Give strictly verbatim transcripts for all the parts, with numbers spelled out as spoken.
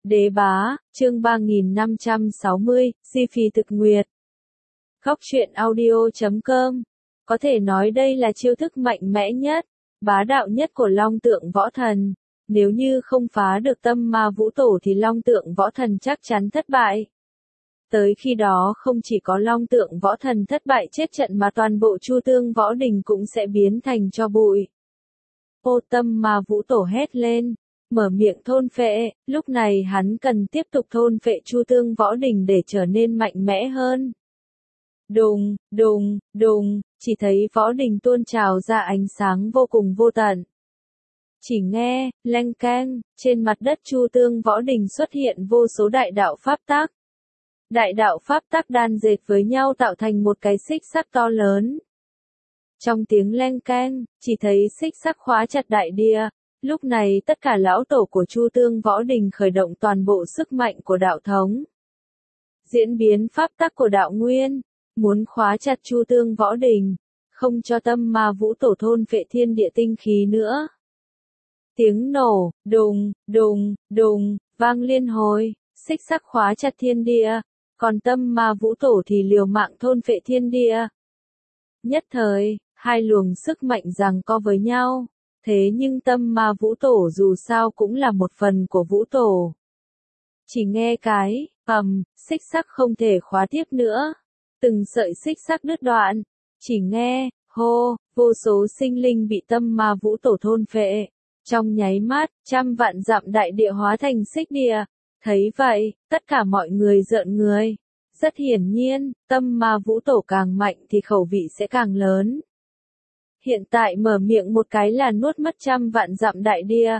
Đế bá, chương ba nghìn năm trăm sáu mươi, Di Phì Thực Nguyệt. Góc truyện audio chấm com. Có thể nói đây là chiêu thức mạnh mẽ nhất, bá đạo nhất của Long Tượng Võ Thần. Nếu như không phá được tâm ma vũ tổ thì Long Tượng Võ Thần chắc chắn thất bại. Tới khi đó không chỉ có Long Tượng Võ Thần thất bại chết trận mà toàn bộ Chu Tương Võ Đình cũng sẽ biến thành tro bụi. Ô tâm ma vũ tổ hét lên, mở miệng thôn phệ, lúc này hắn cần tiếp tục thôn phệ Chu Tương Võ Đình để trở nên mạnh mẽ hơn. Đùng, đùng, đùng, chỉ thấy võ đình tuôn trào ra ánh sáng vô cùng vô tận. Chỉ nghe, leng keng, trên mặt đất Chu Tương Võ Đình xuất hiện vô số đại đạo pháp tắc. Đại đạo pháp tắc đan dệt với nhau tạo thành một cái xích sắt to lớn. Trong tiếng leng keng, chỉ thấy xích sắt khóa chặt đại địa. Lúc này tất cả lão tổ của Chu Tương Võ Đình khởi động toàn bộ sức mạnh của đạo thống. Diễn biến pháp tắc của đạo nguyên, muốn khóa chặt Chu Tương Võ Đình, không cho tâm ma vũ tổ thôn phệ thiên địa tinh khí nữa. Tiếng nổ, đùng, đùng, đùng, vang liên hồi, xích sắt khóa chặt thiên địa, còn tâm ma vũ tổ thì liều mạng thôn phệ thiên địa. Nhất thời, hai luồng sức mạnh giằng co với nhau. Thế nhưng tâm ma vũ tổ dù sao cũng là một phần của vũ tổ. Chỉ nghe cái, ầm, xích sắt không thể khóa tiếp nữa. Từng sợi xích sắt đứt đoạn. Chỉ nghe, hô, vô số sinh linh bị tâm ma vũ tổ thôn phệ. Trong nháy mắt, trăm vạn dặm đại địa hóa thành xích địa. Thấy vậy, tất cả mọi người rợn người. Rất hiển nhiên, tâm ma vũ tổ càng mạnh thì khẩu vị sẽ càng lớn. Hiện tại mở miệng một cái là nuốt mất trăm vạn dặm đại địa.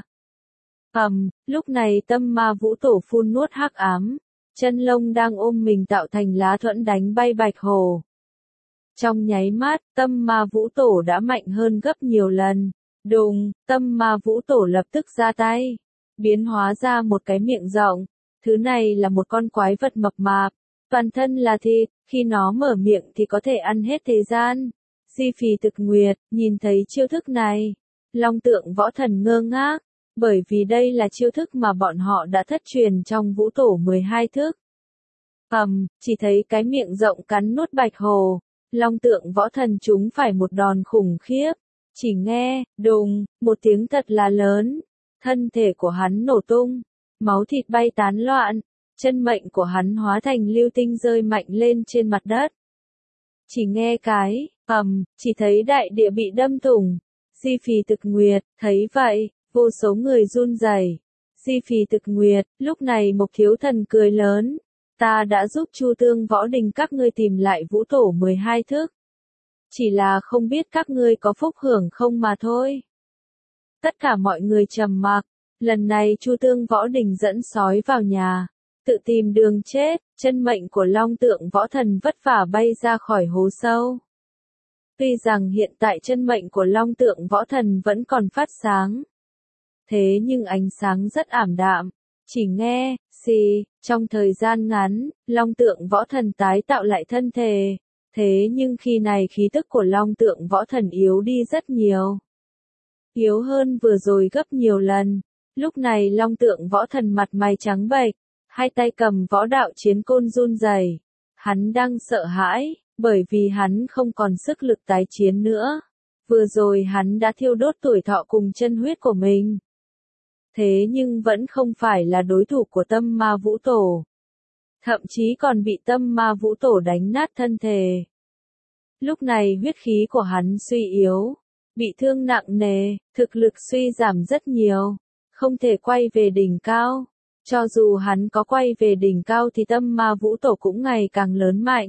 Ầm, lúc này tâm ma vũ tổ phun nuốt hắc ám, chân lông đang ôm mình tạo thành lá thuẫn đánh bay bạch hồ. Trong nháy mắt, tâm ma vũ tổ đã mạnh hơn gấp nhiều lần. Đùng, tâm ma vũ tổ lập tức ra tay, biến hóa ra một cái miệng rộng. Thứ này là một con quái vật mập mạp, toàn thân là thịt, khi nó mở miệng thì có thể ăn hết thế gian. Di Phì Thực Nguyệt, nhìn thấy chiêu thức này, Long Tượng Võ Thần ngơ ngác, bởi vì đây là chiêu thức mà bọn họ đã thất truyền trong vũ tổ mười hai thức. Ầm, chỉ thấy cái miệng rộng cắn nuốt bạch hồ, Long Tượng Võ Thần trúng phải một đòn khủng khiếp, chỉ nghe, đùng, một tiếng thật là lớn, thân thể của hắn nổ tung, máu thịt bay tán loạn, chân mệnh của hắn hóa thành lưu tinh rơi mạnh lên trên mặt đất. Chỉ nghe cái, ầm, chỉ thấy đại địa bị đâm thủng. Di Phì Thực Nguyệt, thấy vậy, vô số người run rẩy. Di Phì Thực Nguyệt, lúc này Mộc Thiếu Thần cười lớn. Ta đã giúp Chu Tương Võ Đình các ngươi tìm lại vũ tổ mười hai thức. Chỉ là không biết các ngươi có phúc hưởng không mà thôi. Tất cả mọi người trầm mặc. Lần này Chu Tương Võ Đình dẫn sói vào nhà. Tự tìm đường chết, chân mệnh của Long Tượng Võ Thần vất vả bay ra khỏi hố sâu. Tuy rằng hiện tại chân mệnh của Long Tượng Võ Thần vẫn còn phát sáng. Thế nhưng ánh sáng rất ảm đạm. Chỉ nghe, xì, trong thời gian ngắn, Long Tượng Võ Thần tái tạo lại thân thể. Thế nhưng khi này khí tức của Long Tượng Võ Thần yếu đi rất nhiều. Yếu hơn vừa rồi gấp nhiều lần. Lúc này Long Tượng Võ Thần mặt mày trắng bệch. Hai tay cầm võ đạo chiến côn run rẩy. Hắn đang sợ hãi, bởi vì hắn không còn sức lực tái chiến nữa. Vừa rồi hắn đã thiêu đốt tuổi thọ cùng chân huyết của mình. Thế nhưng vẫn không phải là đối thủ của tâm ma vũ tổ. Thậm chí còn bị tâm ma vũ tổ đánh nát thân thể. Lúc này huyết khí của hắn suy yếu, bị thương nặng nề, thực lực suy giảm rất nhiều, không thể quay về đỉnh cao. Cho dù hắn có quay về đỉnh cao thì tâm ma vũ tổ cũng ngày càng lớn mạnh.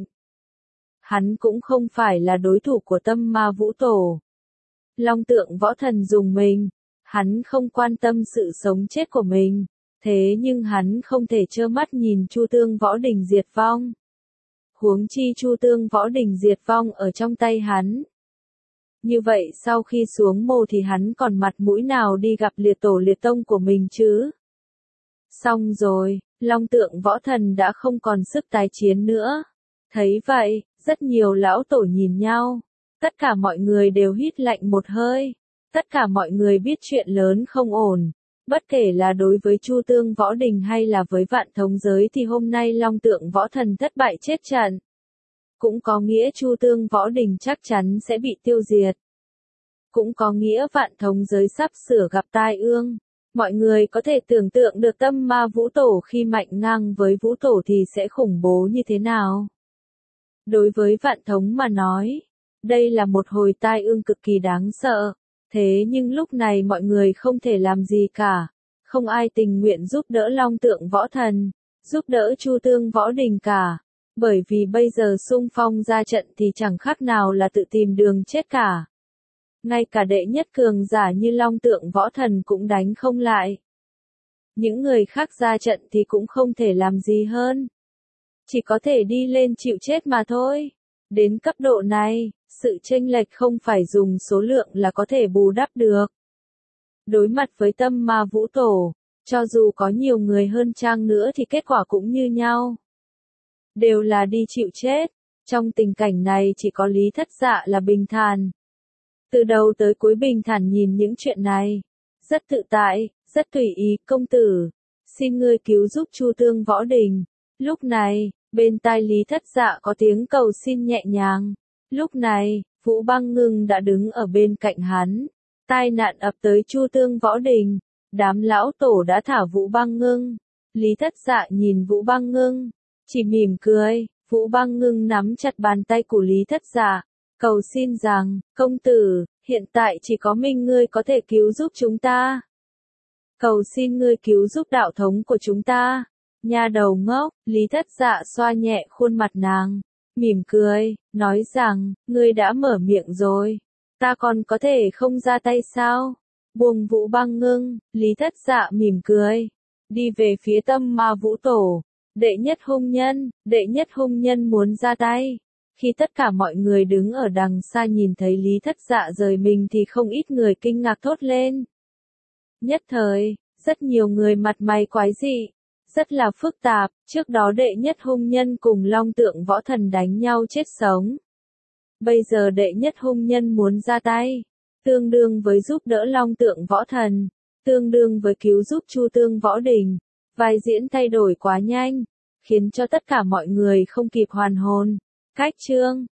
Hắn cũng không phải là đối thủ của tâm ma vũ tổ. Long Tượng Võ Thần dùng mình, hắn không quan tâm sự sống chết của mình, thế nhưng hắn không thể trơ mắt nhìn Chu Tương Võ Đình diệt vong. Huống chi Chu Tương Võ Đình diệt vong ở trong tay hắn. Như vậy sau khi xuống mồ thì hắn còn mặt mũi nào đi gặp liệt tổ liệt tông của mình chứ? Xong rồi, Long Tượng Võ Thần đã không còn sức tái chiến nữa. Thấy vậy, rất nhiều lão tổ nhìn nhau. Tất cả mọi người đều hít lạnh một hơi. Tất cả mọi người biết chuyện lớn không ổn. Bất kể là đối với Chu Tương Võ Đình hay là với vạn thống giới thì hôm nay Long Tượng Võ Thần thất bại chết trận. Cũng có nghĩa Chu Tương Võ Đình chắc chắn sẽ bị tiêu diệt. Cũng có nghĩa vạn thống giới sắp sửa gặp tai ương. Mọi người có thể tưởng tượng được tâm ma vũ tổ khi mạnh ngang với vũ tổ thì sẽ khủng bố như thế nào. Đối với vạn thống mà nói, đây là một hồi tai ương cực kỳ đáng sợ. Thế nhưng lúc này mọi người không thể làm gì cả. Không ai tình nguyện giúp đỡ Long Tượng Võ Thần, giúp đỡ Chu Tương Võ Đình cả. Bởi vì bây giờ xung phong ra trận thì chẳng khác nào là tự tìm đường chết cả. Ngay cả đệ nhất cường giả như Long Tượng Võ Thần cũng đánh không lại. Những người khác ra trận thì cũng không thể làm gì hơn. Chỉ có thể đi lên chịu chết mà thôi. Đến cấp độ này, sự chênh lệch không phải dùng số lượng là có thể bù đắp được. Đối mặt với tâm ma vũ tổ, cho dù có nhiều người hơn chăng nữa thì kết quả cũng như nhau. Đều là đi chịu chết. Trong tình cảnh này chỉ có Lý Thất Dạ là bình thản. Từ đầu tới cuối bình thản nhìn những chuyện này. Rất tự tại, rất tùy ý, công tử. Xin ngươi cứu giúp Chu Tương Võ Đình. Lúc này, bên tai Lý Thất Dạ có tiếng cầu xin nhẹ nhàng. Lúc này, Vũ Băng Ngưng đã đứng ở bên cạnh hắn. Tai nạn ập tới Chu Tương Võ Đình. Đám lão tổ đã thả Vũ Băng Ngưng. Lý Thất Dạ nhìn Vũ Băng Ngưng, chỉ mỉm cười. Vũ Băng Ngưng nắm chặt bàn tay của Lý Thất Dạ, cầu xin rằng, công tử, hiện tại chỉ có mình ngươi có thể cứu giúp chúng ta. Cầu xin ngươi cứu giúp đạo thống của chúng ta. Nha đầu ngốc, Lý Thất Dạ xoa nhẹ khuôn mặt nàng, mỉm cười, nói rằng, ngươi đã mở miệng rồi. Ta còn có thể không ra tay sao? Buông Vũ Băng Ngưng, Lý Thất Dạ mỉm cười, đi về phía tâm ma vũ tổ. Đệ nhất hung nhân, đệ nhất hung nhân muốn ra tay. Khi tất cả mọi người đứng ở đằng xa nhìn thấy Lý Thất Dạ rời mình thì không ít người kinh ngạc thốt lên. Nhất thời, rất nhiều người mặt mày quái dị, rất là phức tạp, trước đó đệ nhất hung nhân cùng Long Tượng Võ Thần đánh nhau chết sống. Bây giờ đệ nhất hung nhân muốn ra tay, tương đương với giúp đỡ Long Tượng Võ Thần, tương đương với cứu giúp Chu Tương Võ Đình. Vai diễn thay đổi quá nhanh, khiến cho tất cả mọi người không kịp hoàn hồn. Cách chương